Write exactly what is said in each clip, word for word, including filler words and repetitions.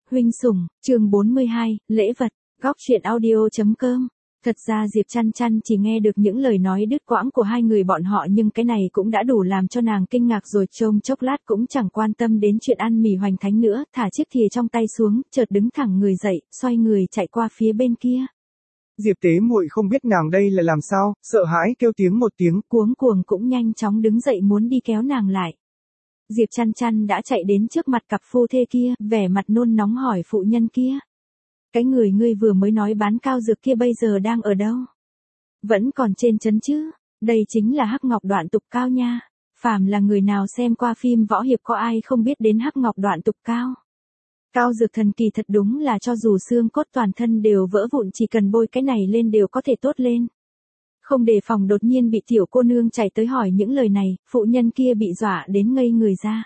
Huynh sủng, chương bốn mươi hai, lễ vật, góc truyện audio.com. Thật ra Diệp Chăn Chăn chỉ nghe được những lời nói đứt quãng của hai người bọn họ nhưng cái này cũng đã đủ làm cho nàng kinh ngạc rồi, trông chốc lát cũng chẳng quan tâm đến chuyện ăn mì hoành thánh nữa, thả chiếc thìa trong tay xuống, chợt đứng thẳng người dậy, xoay người chạy qua phía bên kia. Diệp Tế Muội không biết nàng đây là làm sao, sợ hãi kêu tiếng một tiếng, cuống cuồng cũng nhanh chóng đứng dậy muốn đi kéo nàng lại. Diệp Chăn Chăn đã chạy đến trước mặt cặp phu thê kia, vẻ mặt nôn nóng hỏi phụ nhân kia. Cái người ngươi vừa mới nói bán cao dược kia bây giờ đang ở đâu? Vẫn còn trên trấn chứ, đây chính là Hắc Ngọc Đoạn Tục Cao nha. Phàm là người nào xem qua phim võ hiệp có ai không biết đến Hắc Ngọc Đoạn Tục Cao. Cao dược thần kỳ thật đúng là cho dù xương cốt toàn thân đều vỡ vụn chỉ cần bôi cái này lên đều có thể tốt lên. Không đề phòng đột nhiên bị tiểu cô nương chạy tới hỏi những lời này, phụ nhân kia bị dọa đến ngây người ra.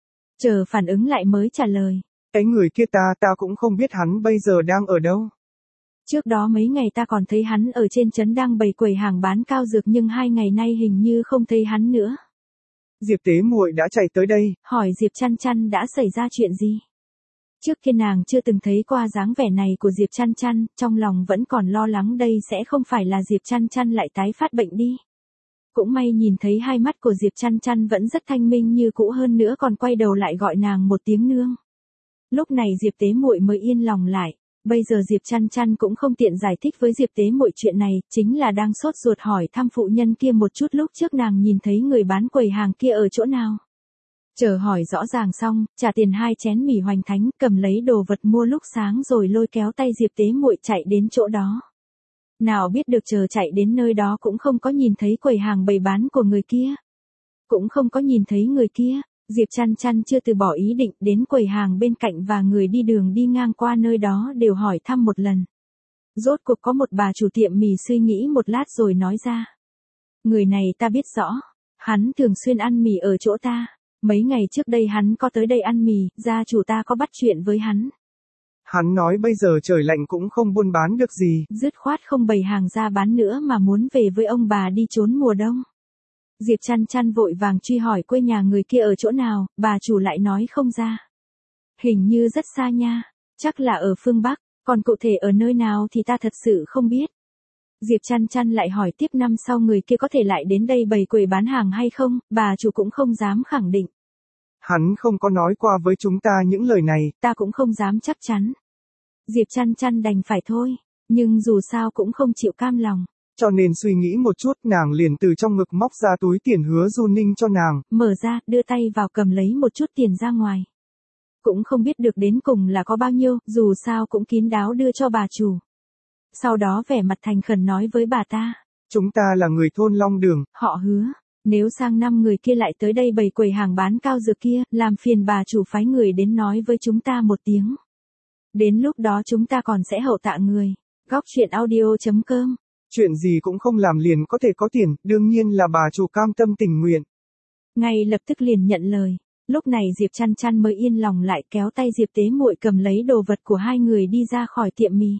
Chờ phản ứng lại mới trả lời. Cái người kia ta ta cũng không biết hắn bây giờ đang ở đâu. Trước đó mấy ngày ta còn thấy hắn ở trên trấn đang bày quầy hàng bán cao dược nhưng hai ngày nay hình như không thấy hắn nữa. Diệp Tế Muội đã chạy tới đây. Hỏi Diệp Chăn Chăn đã xảy ra chuyện gì? Trước kia nàng chưa từng thấy qua dáng vẻ này của Diệp Chăn Chăn, trong lòng vẫn còn lo lắng đây sẽ không phải là Diệp Chăn Chăn lại tái phát bệnh đi. Cũng may nhìn thấy hai mắt của Diệp Chăn Chăn vẫn rất thanh minh như cũ, hơn nữa còn quay đầu lại gọi nàng một tiếng nương. Lúc này Diệp Tế Muội mới yên lòng lại, bây giờ Diệp Chăn Chăn cũng không tiện giải thích với Diệp Tế Muội chuyện này, chính là đang sốt ruột hỏi thăm phụ nhân kia một chút lúc trước nàng nhìn thấy người bán quầy hàng kia ở chỗ nào. Chờ hỏi rõ ràng xong, trả tiền hai chén mì hoành thánh, cầm lấy đồ vật mua lúc sáng rồi lôi kéo tay Diệp Tế Muội chạy đến chỗ đó. Nào biết được chờ chạy đến nơi đó cũng không có nhìn thấy quầy hàng bày bán của người kia. Cũng không có nhìn thấy người kia, Diệp Chăn Chăn chưa từ bỏ ý định đến quầy hàng bên cạnh và người đi đường đi ngang qua nơi đó đều hỏi thăm một lần. Rốt cuộc có một bà chủ tiệm mì suy nghĩ một lát rồi nói ra. Người này ta biết rõ, hắn thường xuyên ăn mì ở chỗ ta. Mấy ngày trước đây hắn có tới đây ăn mì, gia chủ ta có bắt chuyện với hắn. Hắn nói bây giờ trời lạnh cũng không buôn bán được gì. Dứt khoát không bày hàng ra bán nữa mà muốn về với ông bà đi trốn mùa đông. Diệp Chăn Chăn vội vàng truy hỏi quê nhà người kia ở chỗ nào, bà chủ lại nói không ra. Hình như rất xa nha, chắc là ở phương Bắc, còn cụ thể ở nơi nào thì ta thật sự không biết. Diệp Chăn Chăn lại hỏi tiếp năm sau người kia có thể lại đến đây bày quầy bán hàng hay không, bà chủ cũng không dám khẳng định. Hắn không có nói qua với chúng ta những lời này. Ta cũng không dám chắc chắn. Diệp Chăn Chăn đành phải thôi, nhưng dù sao cũng không chịu cam lòng. Cho nên suy nghĩ một chút nàng liền từ trong ngực móc ra túi tiền Hứa Du Ninh cho nàng. Mở ra, đưa tay vào cầm lấy một chút tiền ra ngoài. Cũng không biết được đến cùng là có bao nhiêu, dù sao cũng kín đáo đưa cho bà chủ. Sau đó vẻ mặt thành khẩn nói với bà ta. Chúng ta là người thôn Long Đường. Họ Hứa, nếu sang năm người kia lại tới đây bày quầy hàng bán cao dược kia, làm phiền bà chủ phái người đến nói với chúng ta một tiếng. Đến lúc đó chúng ta còn sẽ hậu tạ người. Góc truyện audio.com. Chuyện gì cũng không làm liền có thể có tiền, đương nhiên là bà chủ cam tâm tình nguyện. Ngay lập tức liền nhận lời. Lúc này Diệp Chăn Chăn mới yên lòng lại, kéo tay Diệp Tế Muội cầm lấy đồ vật của hai người đi ra khỏi tiệm mì.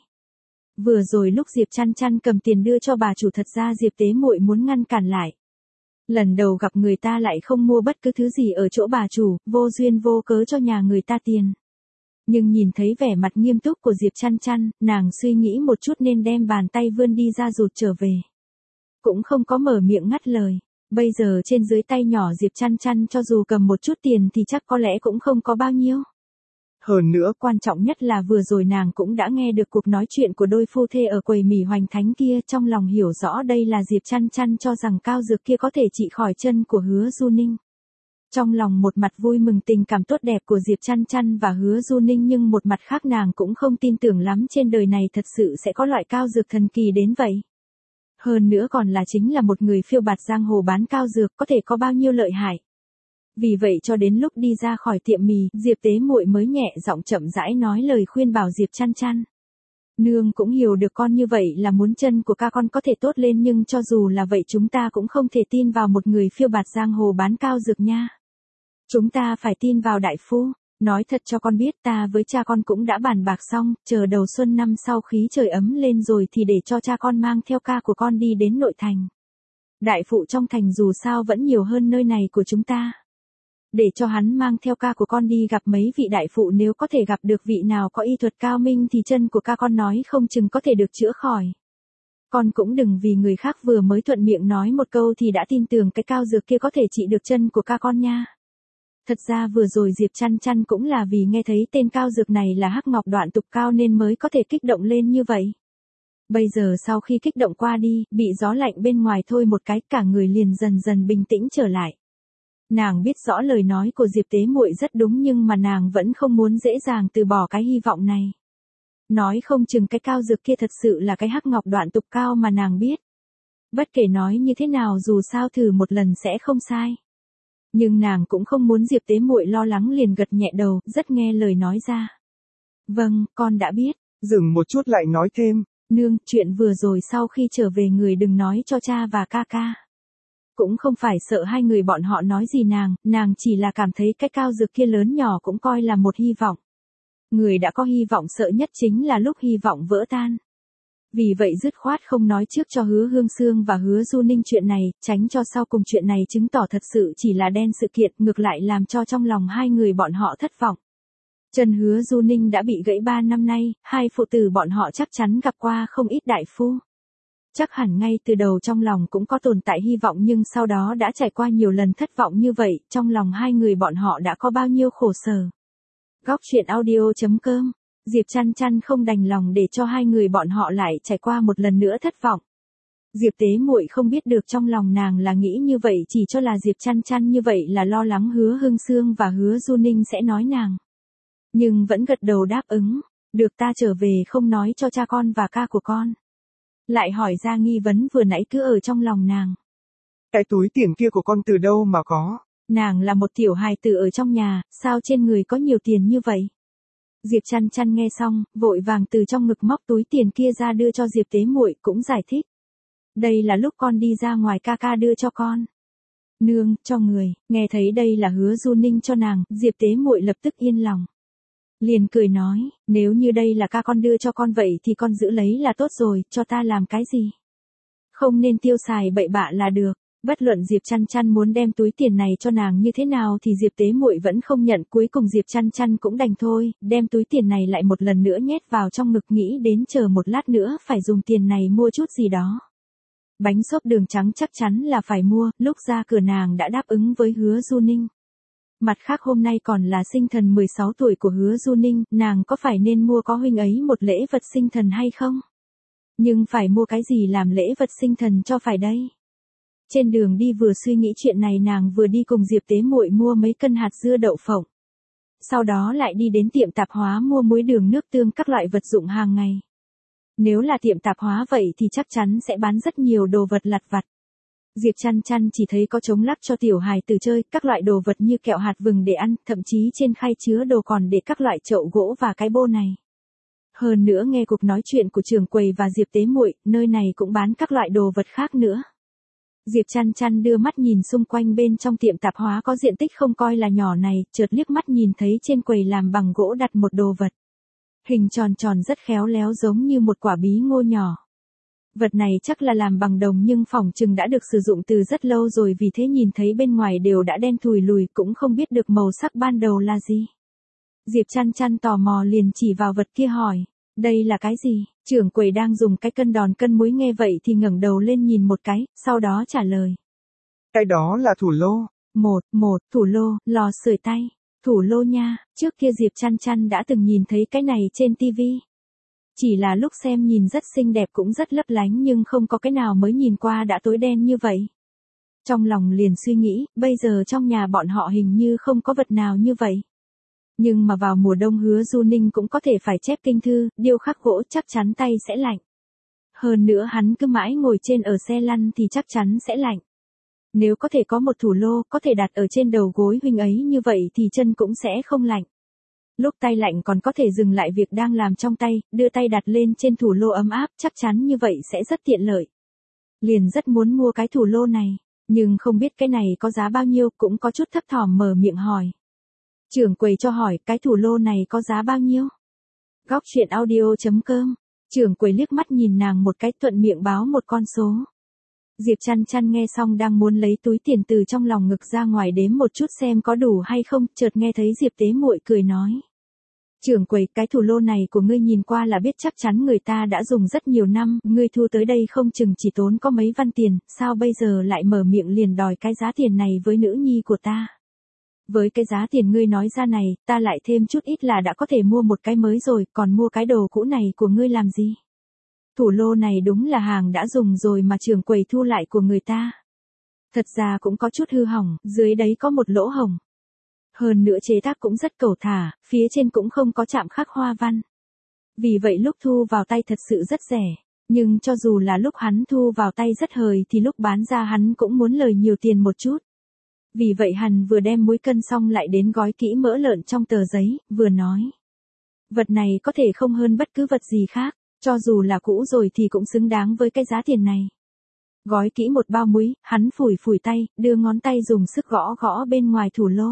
Vừa rồi lúc Diệp Chăn Chăn cầm tiền đưa cho bà chủ, thật ra Diệp Tế Muội muốn ngăn cản lại. Lần đầu gặp người ta lại không mua bất cứ thứ gì ở chỗ bà chủ, vô duyên vô cớ cho nhà người ta tiền. Nhưng nhìn thấy vẻ mặt nghiêm túc của Diệp Chăn Chăn, nàng suy nghĩ một chút nên đem bàn tay vươn đi ra rụt trở về. Cũng không có mở miệng ngắt lời. Bây giờ trên dưới tay nhỏ Diệp Chăn Chăn cho dù cầm một chút tiền thì chắc có lẽ cũng không có bao nhiêu. Hơn nữa quan trọng nhất là vừa rồi nàng cũng đã nghe được cuộc nói chuyện của đôi phu thê ở quầy mì hoành thánh kia, trong lòng hiểu rõ đây là Diệp Chăn Chăn cho rằng cao dược kia có thể trị khỏi chân của Hứa Du Ninh. Trong lòng một mặt vui mừng tình cảm tốt đẹp của Diệp Chăn Chăn và Hứa Du Ninh nhưng một mặt khác nàng cũng không tin tưởng lắm trên đời này thật sự sẽ có loại cao dược thần kỳ đến vậy. Hơn nữa còn là chính là một người phiêu bạt giang hồ bán cao dược có thể có bao nhiêu lợi hại. Vì vậy cho đến lúc đi ra khỏi tiệm mì, Diệp Tế Muội mới nhẹ giọng chậm rãi nói lời khuyên bảo Diệp Chăn Chăn. Nương cũng hiểu được con như vậy là muốn chân của ca con có thể tốt lên, nhưng cho dù là vậy chúng ta cũng không thể tin vào một người phiêu bạt giang hồ bán cao dược nha. Chúng ta phải tin vào đại phu. Nói thật cho con biết, ta với cha con cũng đã bàn bạc xong, chờ đầu xuân năm sau khí trời ấm lên rồi thì để cho cha con mang theo ca của con đi đến nội thành. Đại phụ trong thành dù sao vẫn nhiều hơn nơi này của chúng ta. để cho hắn mang theo ca của con đi gặp mấy vị đại phụ, nếu có thể gặp được vị nào có y thuật cao minh thì chân của ca con nói không chừng có thể được chữa khỏi. Con cũng đừng vì người khác vừa mới thuận miệng nói một câu thì đã tin tưởng cái cao dược kia có thể trị được chân của ca con nha. Thật ra vừa rồi Diệp Chăn Chăn cũng là vì nghe thấy tên cao dược này là hắc ngọc đoạn tục cao nên mới có thể kích động lên như vậy. Bây giờ sau khi kích động qua đi, bị gió lạnh bên ngoài thôi một cái, cả người liền dần dần bình tĩnh trở lại. Nàng biết rõ lời nói của Diệp Tế Muội rất đúng nhưng mà nàng vẫn không muốn dễ dàng từ bỏ cái hy vọng này. Nói không chừng cái cao dược kia thật sự là cái hắc ngọc đoạn tục cao mà nàng biết. Bất kể nói như thế nào dù sao thử một lần sẽ không sai. Nhưng nàng cũng không muốn Diệp Tế Muội lo lắng liền gật nhẹ đầu, rất nghe lời nói ra. Vâng, con đã biết. Dừng một chút lại nói thêm. Nương, chuyện vừa rồi sau khi trở về người đừng nói cho cha và ca ca. Cũng không phải sợ hai người bọn họ nói gì nàng, nàng chỉ là cảm thấy cái cao dược kia lớn nhỏ cũng coi là một hy vọng. Người đã có hy vọng sợ nhất chính là lúc hy vọng vỡ tan. Vì vậy dứt khoát không nói trước cho Hứa Hương Sương và Hứa Du Ninh chuyện này, tránh cho sau cùng chuyện này chứng tỏ thật sự chỉ là đen sự kiện, ngược lại làm cho trong lòng hai người bọn họ thất vọng. Chân Hứa Du Ninh đã bị gãy ba năm nay, hai phụ tử bọn họ chắc chắn gặp qua không ít đại phu. Chắc hẳn ngay từ đầu trong lòng cũng có tồn tại hy vọng nhưng sau đó đã trải qua nhiều lần thất vọng như vậy, trong lòng hai người bọn họ đã có bao nhiêu khổ sở. Góc truyện audio chấm com, Diệp Chăn Chăn không đành lòng để cho hai người bọn họ lại trải qua một lần nữa thất vọng. Diệp Tế Muội không biết được trong lòng nàng là nghĩ như vậy, chỉ cho là Diệp Chăn Chăn như vậy là lo lắng Hứa Hương Sương và Hứa Du Ninh sẽ nói nàng. Nhưng vẫn gật đầu đáp ứng, được ta trở về không nói cho cha con và ca của con. Lại hỏi ra nghi vấn vừa nãy cứ ở trong lòng nàng. Cái túi tiền kia của con từ đâu mà có? Nàng là một tiểu hài tử ở trong nhà, sao trên người có nhiều tiền như vậy? Diệp Chăn Chăn nghe xong, vội vàng từ trong ngực móc túi tiền kia ra đưa cho Diệp Tế Muội, cũng giải thích. Đây là lúc con đi ra ngoài ca ca đưa cho con. Nương, cho người, nghe thấy đây là Hứa Du Ninh cho nàng, Diệp Tế Muội lập tức yên lòng. Liền cười nói, nếu như đây là ca con đưa cho con vậy thì con giữ lấy là tốt rồi, cho ta làm cái gì? Không nên tiêu xài bậy bạ là được. Bất luận Diệp Chăn Chăn muốn đem túi tiền này cho nàng như thế nào thì Diệp Tế Muội vẫn không nhận, cuối cùng Diệp Chăn Chăn cũng đành thôi, đem túi tiền này lại một lần nữa nhét vào trong ngực, nghĩ đến chờ một lát nữa phải dùng tiền này mua chút gì đó. Bánh xốp đường trắng chắc chắn là phải mua, lúc ra cửa nàng đã đáp ứng với Hứa Du Ninh. Mặt khác hôm nay còn là sinh thần mười sáu tuổi của Hứa Du Ninh, nàng có phải nên mua có huynh ấy một lễ vật sinh thần hay không? Nhưng phải mua cái gì làm lễ vật sinh thần cho phải đây? Trên đường đi vừa suy nghĩ chuyện này nàng vừa đi cùng Diệp Tế Muội mua mấy cân hạt dưa đậu phộng. Sau đó lại đi đến tiệm tạp hóa mua muối đường nước tương các loại vật dụng hàng ngày. Nếu là tiệm tạp hóa vậy thì chắc chắn sẽ bán rất nhiều đồ vật lặt vặt. Diệp Chăn Chăn chỉ thấy có trống lắc cho tiểu hài tử chơi, các loại đồ vật như kẹo hạt vừng để ăn, thậm chí trên khay chứa đồ còn để các loại chậu gỗ và cái bô này. Hơn nữa nghe cuộc nói chuyện của trưởng quầy và Diệp Tế Muội, nơi này cũng bán các loại đồ vật khác nữa. Diệp Chăn Chăn đưa mắt nhìn xung quanh bên trong tiệm tạp hóa có diện tích không coi là nhỏ này, chợt liếc mắt nhìn thấy trên quầy làm bằng gỗ đặt một đồ vật. Hình tròn tròn rất khéo léo giống như một quả bí ngô nhỏ. Vật này chắc là làm bằng đồng nhưng phỏng chừng đã được sử dụng từ rất lâu rồi, vì thế nhìn thấy bên ngoài đều đã đen thùi lùi, cũng không biết được màu sắc ban đầu là gì. Diệp Chăn Chăn tò mò liền chỉ vào vật kia hỏi, đây là cái gì? Trưởng quầy đang dùng cái cân đòn cân muối nghe vậy thì ngẩng đầu lên nhìn một cái, sau đó trả lời. Cái đó là thủ lô. Một, một, thủ lô, lò sưởi tay. Thủ lô nha, trước kia Diệp Chăn Chăn đã từng nhìn thấy cái này trên tivi. Chỉ là lúc xem nhìn rất xinh đẹp cũng rất lấp lánh nhưng không có cái nào mới nhìn qua đã tối đen như vậy. Trong lòng liền suy nghĩ, bây giờ trong nhà bọn họ hình như không có vật nào như vậy. Nhưng mà vào mùa đông Hứa Du Ninh cũng có thể phải chép kinh thư, điêu khắc gỗ chắc chắn tay sẽ lạnh. Hơn nữa hắn cứ mãi ngồi trên ở xe lăn thì chắc chắn sẽ lạnh. Nếu có thể có một thủ lô có thể đặt ở trên đầu gối huynh ấy như vậy thì chân cũng sẽ không lạnh. Lúc tay lạnh còn có thể dừng lại việc đang làm trong tay, đưa tay đặt lên trên thủ lô ấm áp, chắc chắn như vậy sẽ rất tiện lợi. Liền rất muốn mua cái thủ lô này, nhưng không biết cái này có giá bao nhiêu, cũng có chút thấp thỏm mở miệng hỏi. Trưởng quầy cho hỏi, cái thủ lô này có giá bao nhiêu? Góc truyện audio chấm com, trưởng quầy liếc mắt nhìn nàng một cái thuận miệng báo một con số. Diệp Chăn Chăn nghe xong đang muốn lấy túi tiền từ trong lòng ngực ra ngoài đếm một chút xem có đủ hay không, chợt nghe thấy Diệp Tế Muội cười nói. Trưởng quầy, cái thủ lô này của ngươi nhìn qua là biết chắc chắn người ta đã dùng rất nhiều năm, ngươi thu tới đây không chừng chỉ tốn có mấy văn tiền, sao bây giờ lại mở miệng liền đòi cái giá tiền này với nữ nhi của ta. Với cái giá tiền ngươi nói ra này, ta lại thêm chút ít là đã có thể mua một cái mới rồi, còn mua cái đồ cũ này của ngươi làm gì? Thủ lô này đúng là hàng đã dùng rồi mà trưởng quầy thu lại của người ta. Thật ra cũng có chút hư hỏng, dưới đấy có một lỗ hổng. Hơn nữa chế tác cũng rất cầu thả, phía trên cũng không có chạm khắc hoa văn. Vì vậy lúc thu vào tay thật sự rất rẻ, nhưng cho dù là lúc hắn thu vào tay rất hời thì lúc bán ra hắn cũng muốn lời nhiều tiền một chút. Vì vậy hắn vừa đem muối cân xong lại đến gói kỹ mỡ lợn trong tờ giấy, vừa nói. Vật này có thể không hơn bất cứ vật gì khác, cho dù là cũ rồi thì cũng xứng đáng với cái giá tiền này. Gói kỹ một bao muối, hắn phủi phủi tay, đưa ngón tay dùng sức gõ gõ bên ngoài thủ lô.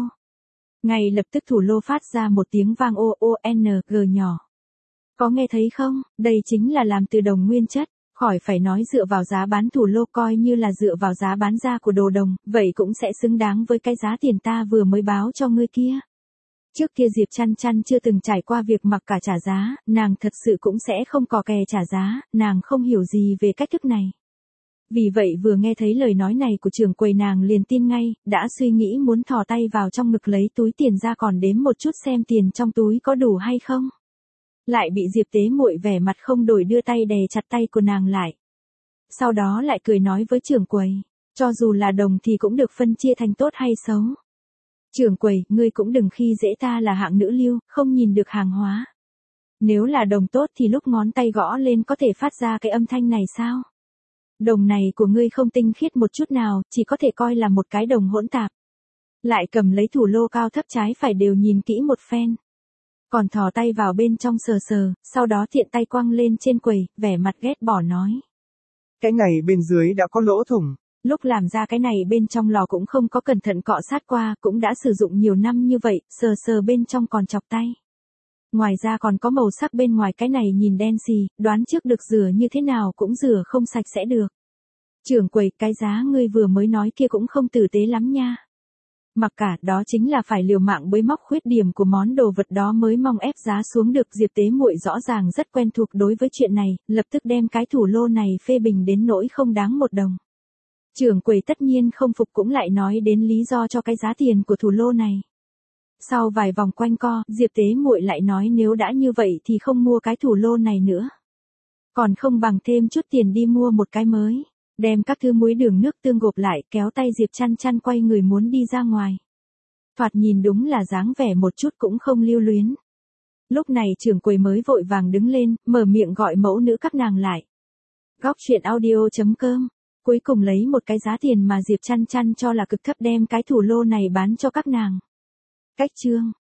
Ngay lập tức thủ lô phát ra một tiếng vang o o n g nhỏ. Có nghe thấy không, đây chính là làm từ đồng nguyên chất, khỏi phải nói dựa vào giá bán thủ lô coi như là dựa vào giá bán ra của đồ đồng, vậy cũng sẽ xứng đáng với cái giá tiền ta vừa mới báo cho ngươi kia. Trước kia Diệp Chăn Chăn chưa từng trải qua việc mặc cả trả giá, nàng thật sự cũng sẽ không cò kè trả giá, nàng không hiểu gì về cách thức này. Vì vậy vừa nghe thấy lời nói này của trưởng quầy nàng liền tin ngay, đã suy nghĩ muốn thò tay vào trong ngực lấy túi tiền ra còn đếm một chút xem tiền trong túi có đủ hay không. Lại bị Diệp Tế Muội vẻ mặt không đổi đưa tay đè chặt tay của nàng lại. Sau đó lại cười nói với trưởng quầy, cho dù là đồng thì cũng được phân chia thành tốt hay xấu. Trưởng quầy, ngươi cũng đừng khi dễ ta là hạng nữ lưu, không nhìn được hàng hóa. Nếu là đồng tốt thì lúc ngón tay gõ lên có thể phát ra cái âm thanh này sao? Đồng này của ngươi không tinh khiết một chút nào, chỉ có thể coi là một cái đồng hỗn tạp. Lại cầm lấy thủ lô cao thấp trái phải đều nhìn kỹ một phen. Còn thò tay vào bên trong sờ sờ, sau đó tiện tay quăng lên trên quầy, vẻ mặt ghét bỏ nói. Cái này bên dưới đã có lỗ thủng. Lúc làm ra cái này bên trong lò cũng không có cẩn thận cọ sát qua, cũng đã sử dụng nhiều năm như vậy, sờ sờ bên trong còn chọc tay. Ngoài ra còn có màu sắc bên ngoài cái này nhìn đen xì, đoán trước được rửa như thế nào cũng rửa không sạch sẽ được. Trưởng quầy, cái giá ngươi vừa mới nói kia cũng không tử tế lắm nha. Mặc cả đó chính là phải liều mạng bới móc khuyết điểm của món đồ vật đó mới mong ép giá xuống được. Diệp Tế Muội rõ ràng rất quen thuộc đối với chuyện này, lập tức đem cái thủ lô này phê bình đến nỗi không đáng một đồng. Trưởng quầy tất nhiên không phục cũng lại nói đến lý do cho cái giá tiền của thủ lô này. Sau vài vòng quanh co, Diệp Tế Muội lại nói nếu đã như vậy thì không mua cái thủ lô này nữa. Còn không bằng thêm chút tiền đi mua một cái mới. Đem các thứ muối đường nước tương gộp lại, kéo tay Diệp Chăn Chăn quay người muốn đi ra ngoài. Thoạt nhìn đúng là dáng vẻ một chút cũng không lưu luyến. Lúc này trưởng quầy mới vội vàng đứng lên, mở miệng gọi mẫu nữ các nàng lại. Góc truyện audio chấm com. Cuối cùng lấy một cái giá tiền mà Diệp Chăn Chăn cho là cực thấp đem cái thủ lô này bán cho các nàng. Cách chương